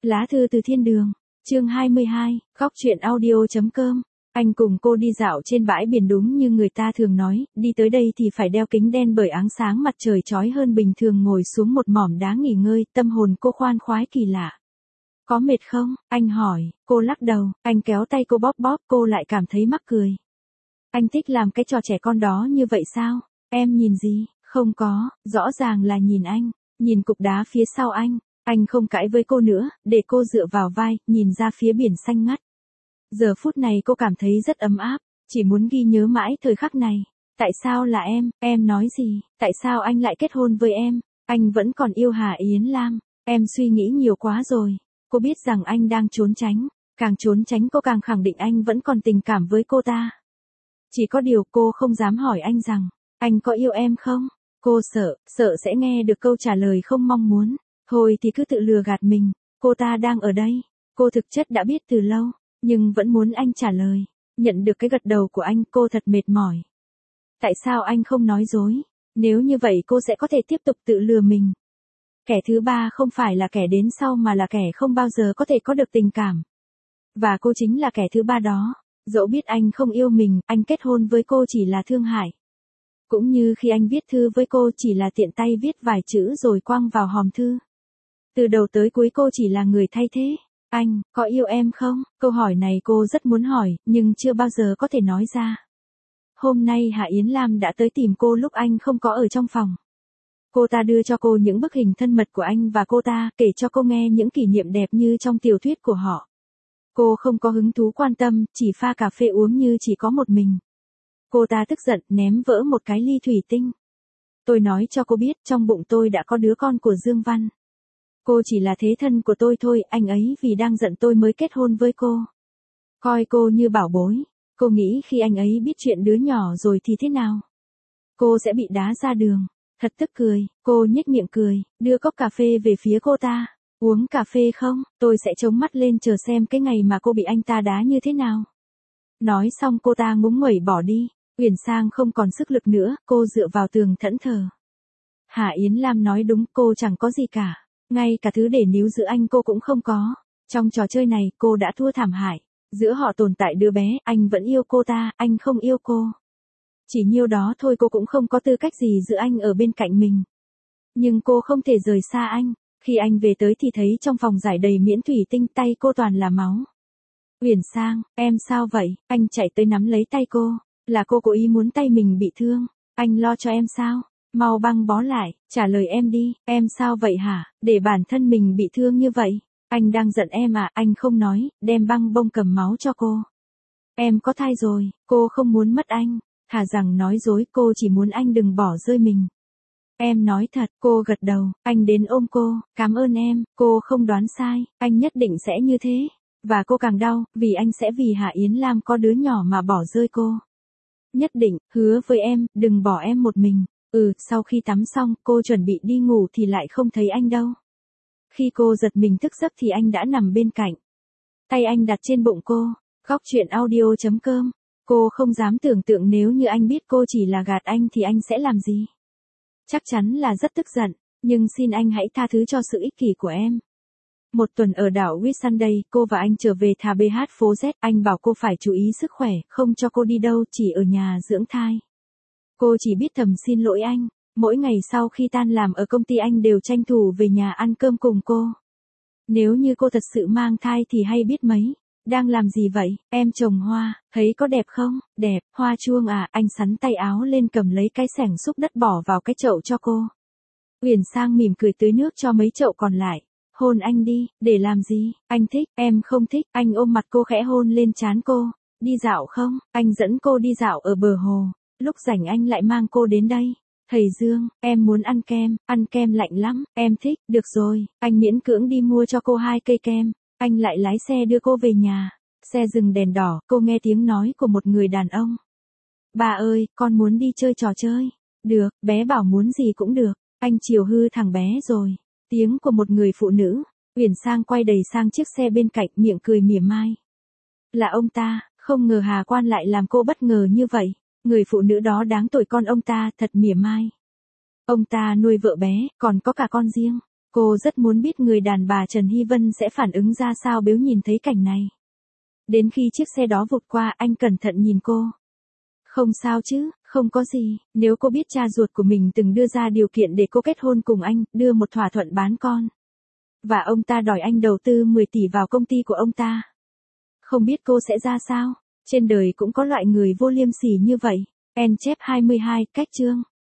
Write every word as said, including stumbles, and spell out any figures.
Lá thư từ thiên đường, chương hai mươi hai, góc truyện audio.com. Anh cùng cô đi dạo trên bãi biển đúng như người ta thường nói, đi tới đây thì phải đeo kính đen bởi ánh sáng mặt trời chói hơn bình thường, ngồi xuống một mỏm đá nghỉ ngơi, tâm hồn cô khoan khoái kỳ lạ. Có mệt không? Anh hỏi, cô lắc đầu, anh kéo tay cô bóp bóp, cô lại cảm thấy mắc cười. Anh thích làm cái trò trẻ con đó như vậy sao? Em nhìn gì? Không có, rõ ràng là nhìn anh, nhìn cục đá phía sau anh. Anh không cãi với cô nữa, để cô dựa vào vai, nhìn ra phía biển xanh ngắt. Giờ phút này cô cảm thấy rất ấm áp, chỉ muốn ghi nhớ mãi thời khắc này. Tại sao là em, em nói gì, tại sao anh lại kết hôn với em, anh vẫn còn yêu Hà Yến Lam, em suy nghĩ nhiều quá rồi. Cô biết rằng anh đang trốn tránh, càng trốn tránh cô càng khẳng định anh vẫn còn tình cảm với cô ta. Chỉ có điều cô không dám hỏi anh rằng, anh có yêu em không? Cô sợ, sợ sẽ nghe được câu trả lời không mong muốn. Thôi thì cứ tự lừa gạt mình, cô ta đang ở đây, cô thực chất đã biết từ lâu, nhưng vẫn muốn anh trả lời. Nhận được cái gật đầu của anh, cô thật mệt mỏi. Tại sao anh không nói dối? Nếu như vậy cô sẽ có thể tiếp tục tự lừa mình. Kẻ thứ ba không phải là kẻ đến sau mà là kẻ không bao giờ có thể có được tình cảm. Và cô chính là kẻ thứ ba đó. Dẫu biết anh không yêu mình, anh kết hôn với cô chỉ là thương hại. Cũng như khi anh viết thư với cô chỉ là tiện tay viết vài chữ rồi quăng vào hòm thư. Từ đầu tới cuối cô chỉ là người thay thế. Anh, có yêu em không? Câu hỏi này cô rất muốn hỏi, nhưng chưa bao giờ có thể nói ra. Hôm nay Hạ Yến Lam đã tới tìm cô lúc anh không có ở trong phòng. Cô ta đưa cho cô những bức hình thân mật của anh và cô ta, kể cho cô nghe những kỷ niệm đẹp như trong tiểu thuyết của họ. Cô không có hứng thú quan tâm, chỉ pha cà phê uống như chỉ có một mình. Cô ta tức giận, ném vỡ một cái ly thủy tinh. Tôi nói cho cô biết, trong bụng tôi đã có đứa con của Dương Văn. Cô chỉ là thế thân của tôi thôi, anh ấy vì đang giận tôi mới kết hôn với cô. Coi cô như bảo bối. Cô nghĩ khi anh ấy biết chuyện đứa nhỏ rồi thì thế nào? Cô sẽ bị đá ra đường. Thật tức cười, cô nhếch miệng cười, đưa cốc cà phê về phía cô ta. Uống cà phê không? Tôi sẽ chống mắt lên chờ xem cái ngày mà cô bị anh ta đá như thế nào. Nói xong cô ta ngúng nguẩy bỏ đi. Uyển Sang không còn sức lực nữa, cô dựa vào tường thẫn thờ. Hạ Yến Lam nói đúng, cô chẳng có gì cả. Ngay cả thứ để níu giữ anh cô cũng không có. Trong trò chơi này cô đã thua thảm hại. Giữa họ tồn tại đứa bé, anh vẫn yêu cô ta, anh không yêu cô. Chỉ nhiêu đó thôi, cô cũng không có tư cách gì giữ anh ở bên cạnh mình. Nhưng cô không thể rời xa anh. Khi anh về tới thì thấy trong phòng giải đầy miễn thủy tinh, tay cô toàn là máu. Uyển Sang, em sao vậy? Anh chạy tới nắm lấy tay cô. Là cô cố ý muốn tay mình bị thương. Anh lo cho em sao? Mau băng bó lại, trả lời em đi, em sao vậy hả? Để bản thân mình bị thương như vậy. Anh đang giận em à? Anh không nói, đem băng bông cầm máu cho cô. Em có thai rồi, cô không muốn mất anh. Thà rằng nói dối, cô chỉ muốn anh đừng bỏ rơi mình. Em nói thật, cô gật đầu, anh đến ôm cô, cảm ơn em, cô không đoán sai, anh nhất định sẽ như thế. Và cô càng đau, vì anh sẽ vì Hạ Yến Lam có đứa nhỏ mà bỏ rơi cô. Nhất định, hứa với em, đừng bỏ em một mình. Ừ, sau khi tắm xong, cô chuẩn bị đi ngủ thì lại không thấy anh đâu. Khi cô giật mình thức giấc thì anh đã nằm bên cạnh. Tay anh đặt trên bụng cô. Góc truyện audio.com. Cô không dám tưởng tượng nếu như anh biết cô chỉ là gạt anh thì anh sẽ làm gì. Chắc chắn là rất tức giận, nhưng xin anh hãy tha thứ cho sự ích kỷ của em. Một tuần ở đảo Whitsunday, cô và anh trở về thà bê hát phố Z, anh bảo cô phải chú ý sức khỏe, không cho cô đi đâu, chỉ ở nhà dưỡng thai. Cô chỉ biết thầm xin lỗi anh, mỗi ngày sau khi tan làm ở công ty anh đều tranh thủ về nhà ăn cơm cùng cô. Nếu như cô thật sự mang thai thì hay biết mấy. Đang làm gì vậy? Em trồng hoa, thấy có đẹp không? Đẹp, hoa chuông à? Anh xắn tay áo lên cầm lấy cái xẻng xúc đất bỏ vào cái chậu cho cô. Uyển Sang mỉm cười tưới nước cho mấy chậu còn lại. Hôn anh đi, để làm gì? Anh thích, em không thích. Anh ôm mặt cô khẽ hôn lên trán cô. Đi dạo không? Anh dẫn cô đi dạo ở bờ hồ. Lúc rảnh anh lại mang cô đến đây. Thầy Dương, em muốn ăn kem, ăn kem lạnh lắm, em thích, được rồi. Anh miễn cưỡng đi mua cho cô hai cây kem. Anh lại lái xe đưa cô về nhà. Xe dừng đèn đỏ, cô nghe tiếng nói của một người đàn ông. Bà ơi, con muốn đi chơi trò chơi. Được, bé bảo muốn gì cũng được. Anh chiều hư thằng bé rồi. Tiếng của một người phụ nữ. Uyển Sang quay đầy sang chiếc xe bên cạnh, miệng cười mỉa mai. Là ông ta, không ngờ Hà Quan lại làm cô bất ngờ như vậy. Người phụ nữ đó đáng tuổi con ông ta, thật mỉa mai. Ông ta nuôi vợ bé, còn có cả con riêng. Cô rất muốn biết người đàn bà Trần Hy Vân sẽ phản ứng ra sao nếu nhìn thấy cảnh này. Đến khi chiếc xe đó vụt qua, anh cẩn thận nhìn cô. Không sao chứ, không có gì, nếu cô biết cha ruột của mình từng đưa ra điều kiện để cô kết hôn cùng anh, đưa một thỏa thuận bán con. Và ông ta đòi anh đầu tư mười tỷ vào công ty của ông ta. Không biết cô sẽ ra sao? Trên đời cũng có loại người vô liêm sỉ như vậy. En chép hai mươi hai, cách chương.